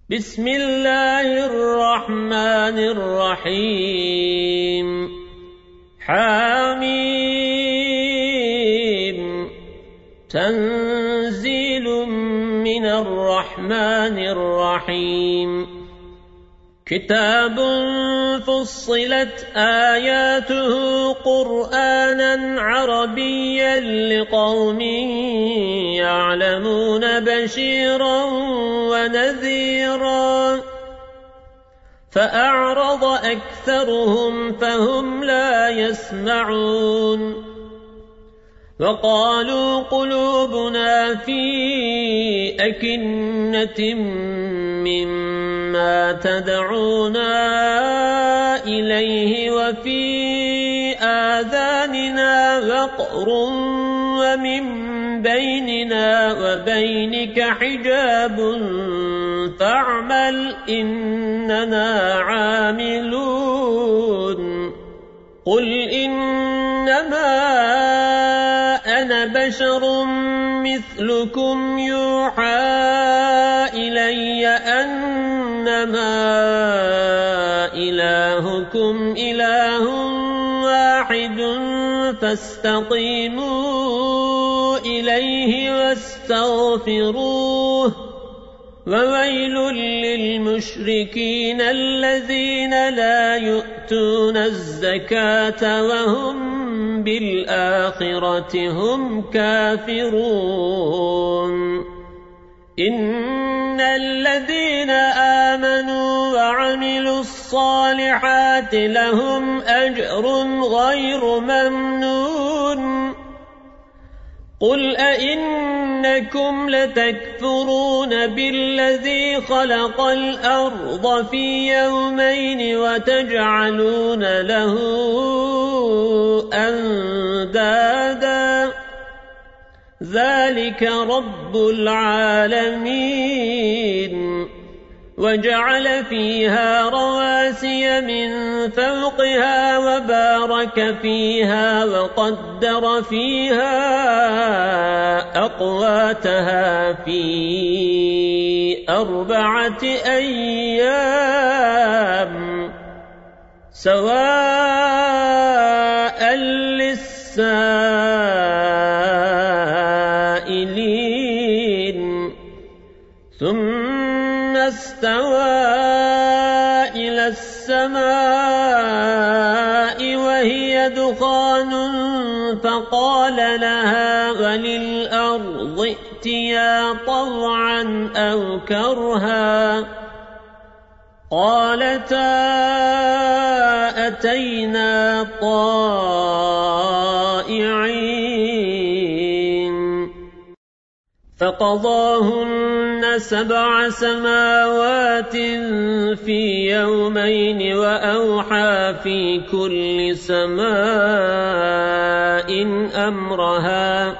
بسم الله الرحمن الرحيم حميم تنزيل من الرحمن الرحيم كتاب فصلت آياته قرآنا عربيا لقوم يعلمون بشيرا ونذيرا فأعرض أكثرهم فهم لا يسمعون وقالوا قلوبنا في أكنة مما تدعونا إليه وفي آذاننا وقر ومن بيننا وبينك حجاب فاعمل إننا عاملون قل إنما أنا بشر مثلكم يوحى إلي أنما إلهكم إله واحد فاستقيموا إليه واستغفروه وويل للمشركين الذين لا يؤتون الزكاة وهم بالآخرة هم كافرون إن الذين آمنوا وعملوا الصالحات لهم أجر غير ممنون قل أئنكم لتكفرون بالذي خلق الأرض في يومين وتجعلون له أندادا ذلك رب العالمين وجعل فيها رواسي من فوقها وبارك فيها وقدر فيها أقواتها في 4 أيام سواء للسائلين ثم استوى إلى السماء وهي دخان فقال لها وللأرض ائتيا طوعا أو كرها قالتا أتينا طائعين فقضاهن 7 سماوات في يومين وأوحى في كل سماء أمرها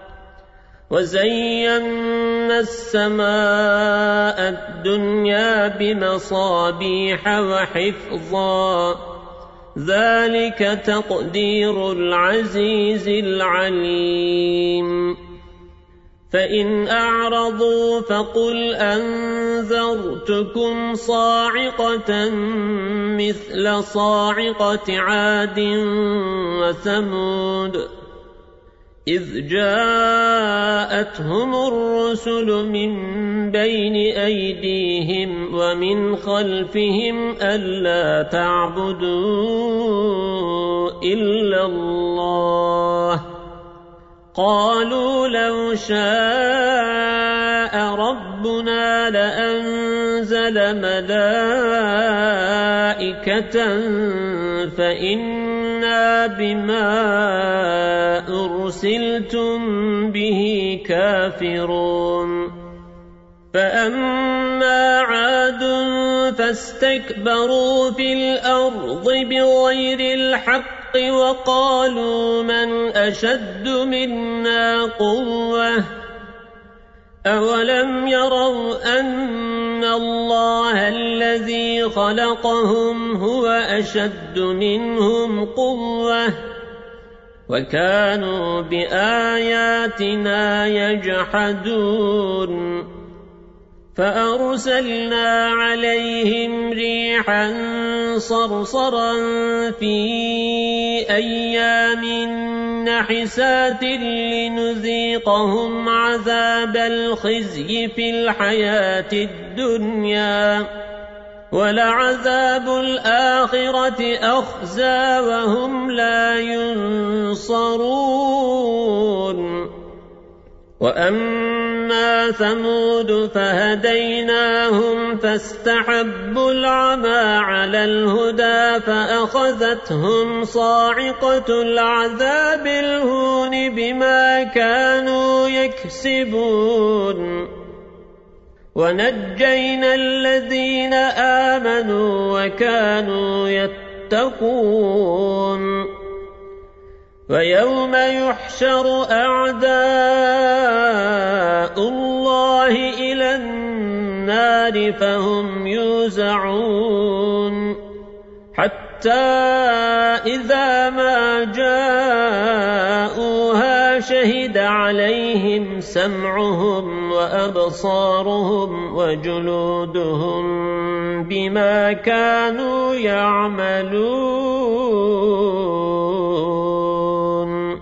وزينا السماء الدنيا بمصابيح وحفظا ذلك تقدير العزيز العليم فإن أعرضوا فقل أنذرتكم صاعقة مثل صاعقة عاد وثمود إذ جاءتهم الرسل من بين أيديهم ومن خلفهم ألا تعبدوا إلا الله قالوا لو شاء ربنا لأنزل ملائكة فإنا بما أرسلتم به كافرون فأما عاد فاستكبروا في الأرض بغير الحق وقالوا من أشد منا قوة أولم يروا أن الله الذي خلقهم هو أشد منهم قوة وكانوا بآياتنا يجحدون فأرسلنا عليهم ريحا صرصرا في أيام نحسات لنذيقهم عذاب الخزي في الحياة الدنيا ولعذاب الآخرة أخزى وهم لا ينصرون وأما ثمود فهديناهم فاستحبوا العمى على الهدى فأخذتهم صاعقة العذاب الهون بما كانوا يكسبون ونجينا الذين آمنوا وكانوا يتقون ويوم يحشر أعداء الله إلى النار فهم يوزعون حتى إذا ما جاءوها شهد عليهم سمعهم وأبصارهم وجلودهم بما كانوا يعملون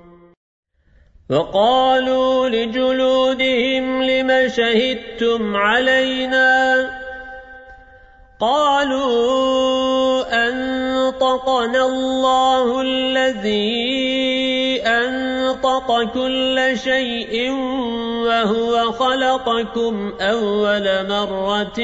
وقالوا لجلودهم لم شهدتم علينا قالوا أنطقنا الله الذي أنطق كل شيء وهو خلقكم أول مرة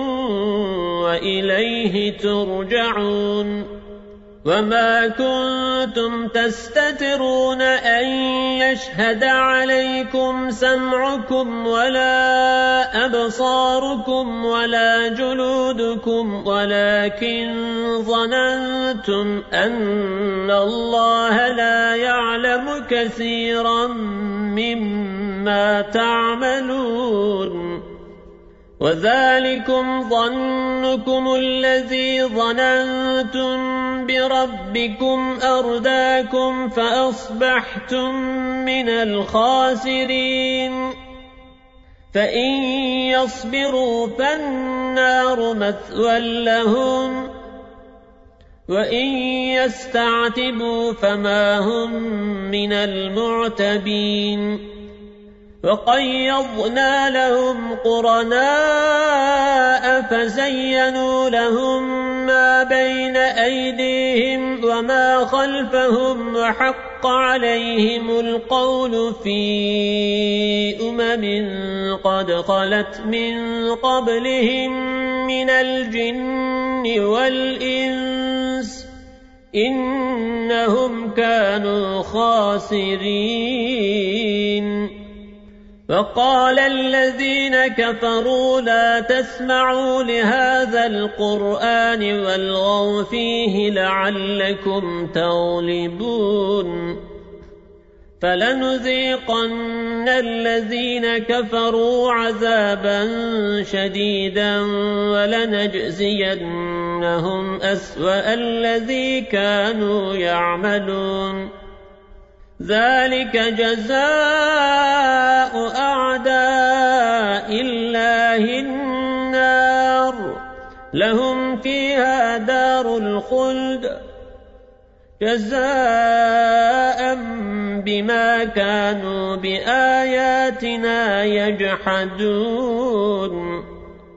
وإليه ترجعون وما كنتم تستترون أن يشهد عليكم سمعكم ولا أبصاركم ولا جلودكم ولكن ظننتم أن الله لا يعلم كثيرا مما تعملون وذلكم ظنكم الذي ظننتم بربكم أرداكم فأصبحتم من الخاسرين فإن يصبروا فالنار مثوى لهم وإن يستعتبوا فما هم من المعتبين وقيضنا لهم قرناء فزينوا لهم ما بين أيديهم وما خلفهم وحق عليهم القول في قد خلت من قبلهم من الجن والإنس إنهم كانوا خاسرين وقال الذين كفروا لا تسمعوا لهذا القرآن والغوا فيه لعلكم تغلبون فلنذيقن الذين كفروا عذابا شديدا ولنجزينهم أسوأ الذي كانوا يعملون ذلك جزاء أعداء الله النار لهم فيها دار الخلد جزاء بما كانوا بآياتنا يجحدون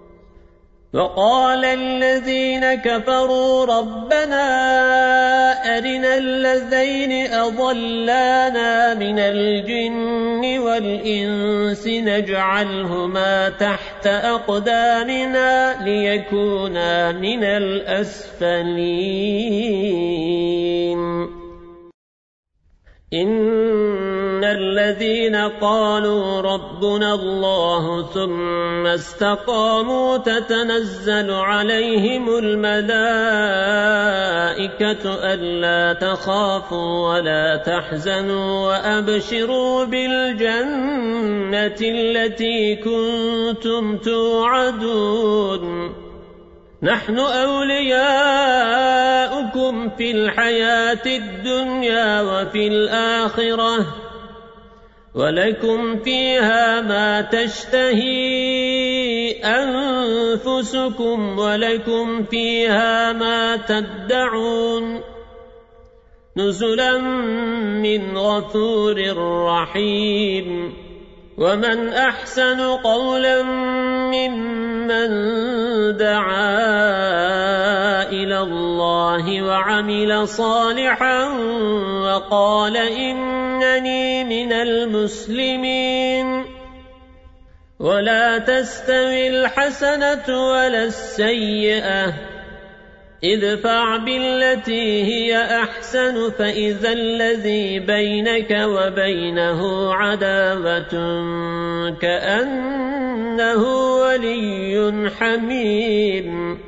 وقال الذين كفروا ربنا أرنا الذين أضلانا من الجن والإنس نجعلهما تحت أقدامنا ليكونا من الأسفلين إن الذين قالوا ربنا الله ثم استقاموا تتنزل عليهم الملائكة ألا تخافوا ولا تحزنوا وأبشروا بالجنة التي كنتم توعدون نحن أولياؤكم في الحياة الدنيا وفي الآخرة ولكم فيها ما تشتهي أنفسكم ولكم فيها ما تدعون نزلا من غفور رحيم ومن أحسن قولا ممن دعا إلى الله وعمل صالحا وقال إنني من المسلمين ولا تستوي الحسنة ولا السيئة ادفع بالتي هي أحسن فإذا الذي بينك وبينه عداوة كأنه ولي حميم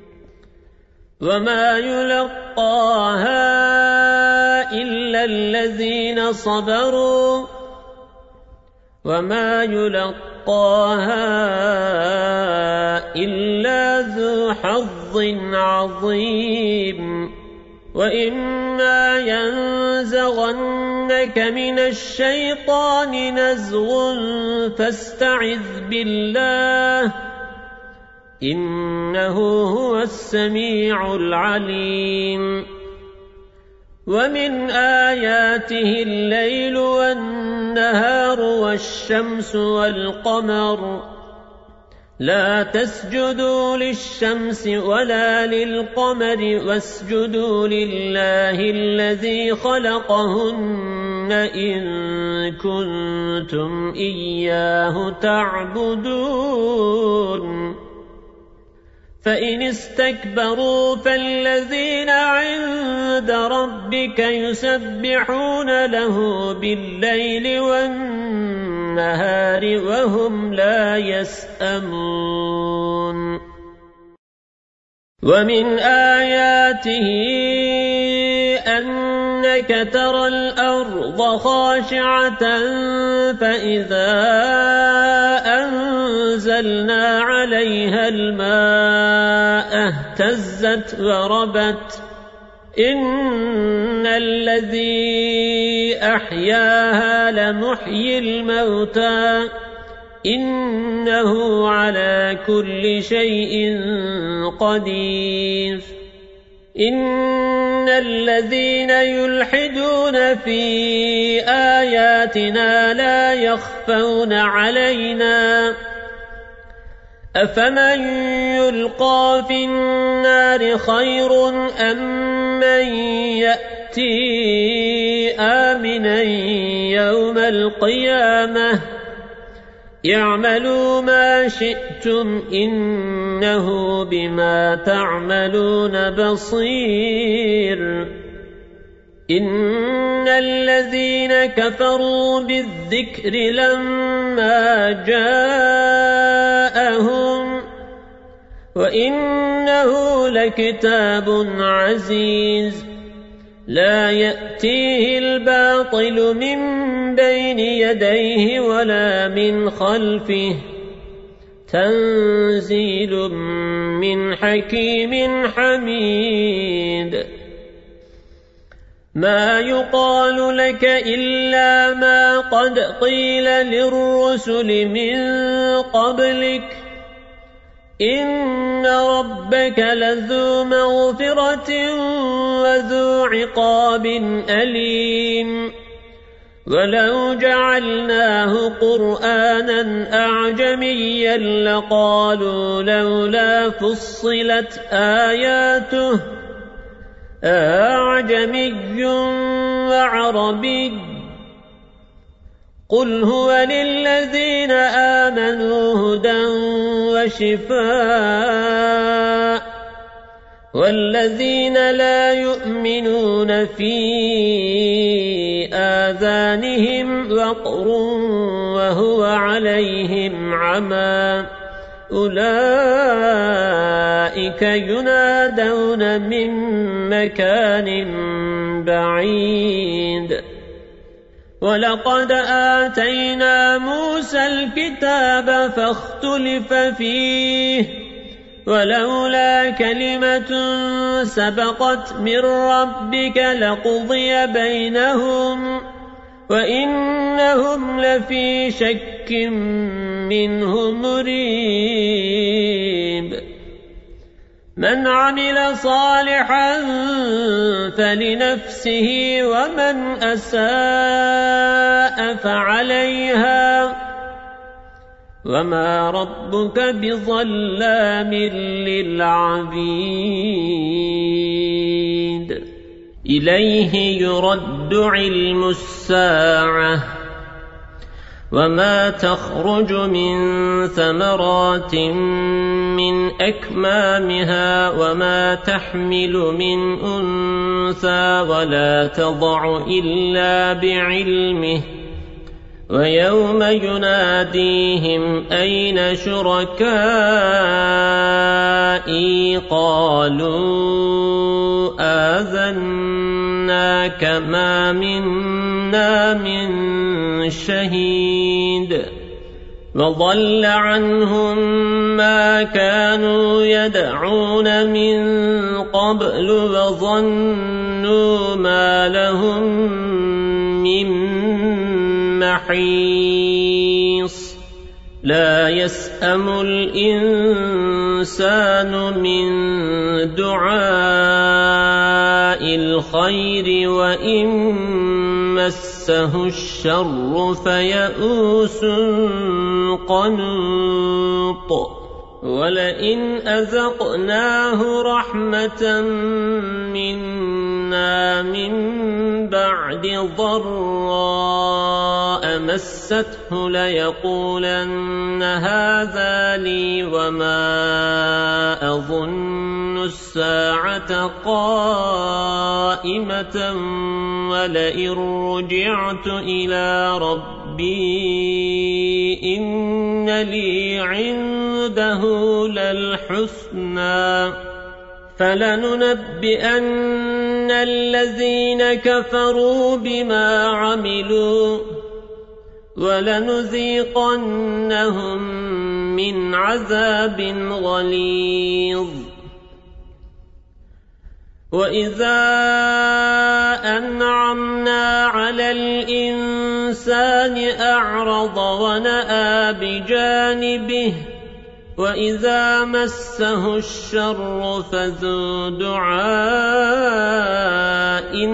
وما يلقاها إلا الذين صبروا وما يلقاها إلا ذو حظ عظيم وإما ينزغنك من الشيطان نزغ فاستعذ بالله إنه هو السميع العليم ومن آياته الليل والنهار والشمس والقمر لا تسجدوا للشمس ولا للقمر واسجدوا لله الذي خلقهن إن كنتم إياه تعبدون فإن استكبروا فالذين عند ربك يسبحون له بالليل والنهار وهم لا يسأمون ومن آياته أنك ترى الأرض خاشعة فإذا أنزلنا عليها الماء اهتزت وربت إن الذي أحياها لمحيي الموتى إنه على كل شيء قدير إن الذين يلحدون في آياتنا لا يخفون علينا أفمن يلقى في النار خير أم من يأتي آمنا يوم القيامة اعملوا ما شئتم إنه بما تعملون بصير إن الذين كفروا بالذكر لما جاءهم وإنه لكتاب عزيز لا يأتيه الباطل من بين يديه ولا من خلفه تنزيل من حكيم حميد ما يقال لك إلا ما قد قيل للرسل من قبلك إن ربك لذو مغفرة وذو عقاب أليم ولو جعلناه قرآنا أعجميا لقالوا لولا فصلت آياته أعجمي وعربي قل هو للذين آمنوا هدى وشفاء والذين لا يؤمنون في آذانهم وقر وهو عليهم عمى أولئك ينادون من مكان بعيد ولقد آتينا موسى الكتاب فاختلف فيه ولولا كلمة سبقت من ربك لقضي بينهم وإنهم لفي شك منه مريب من عمل صالحا فلنفسه ومن أساء فعليها وما ربك بظلام للعبيد إليه يرد علم الساعة وما تخرج من ثمرات من أكمامها وما تحمل من أنثى ولا تضع إلا بعلمه ويوم يناديهم أين شركائي قالوا آذناك ما منا من شهيد وضل عنهم ما كانوا يدعون من قبل وظنوا ما لهم من محيص لا يسأم الإنسان من دعاء الخير وإن مسه الشر فيئوس قنوط ولئن أذقناه رحمة منا من بعد ضراء مسته ليقولن هذا لي وما أظن الساعة قائمة ولئن رجعت إلى ربي إن لي عنده للحسنى فلننبئن الذين كفروا بما عملوا ولنذيقنهم من عذاب غليظ وإذا أنعمنا على الإنسان أعرض ونأى بجانبه وإذا مسه الشر فذو دعاء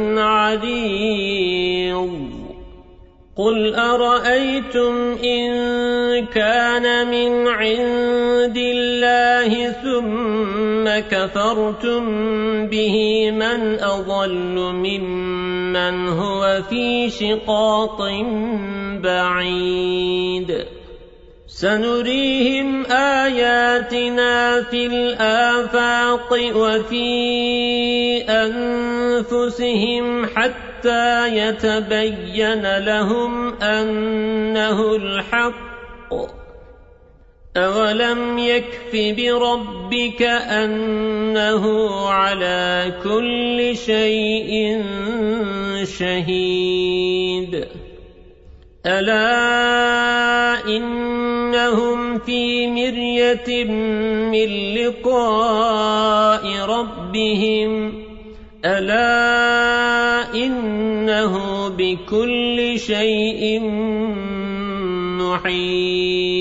عريض قل أرأيتم إن كان من عند الله ثم كفرتم به من أضل ممن هو في شقاق بعيد سنريهم آياتنا في الآفاق وفي أنفسهم حتى يتبين لهم أنه الحق أولم يكف بربك أنه على كل شيء شهيد ألا إنهم في مرية من لقاء ربهم ألا إنه بكل شيء محيط